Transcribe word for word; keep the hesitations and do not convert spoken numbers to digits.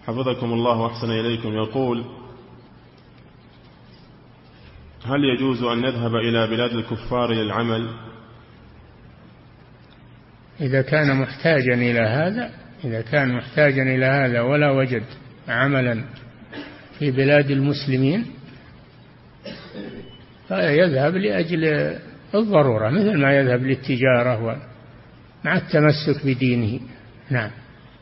حفظكم الله وأحسن إليكم، يقول: هل يجوز أن نذهب إلى بلاد الكفار للعمل؟ إذا كان محتاجا إلى هذا إذا كان محتاجا إلى هذا ولا وجد عملا في بلاد المسلمين فيذهب لأجل الضرورة، مثل ما يذهب للتجارة مع التمسك بدينه. نعم.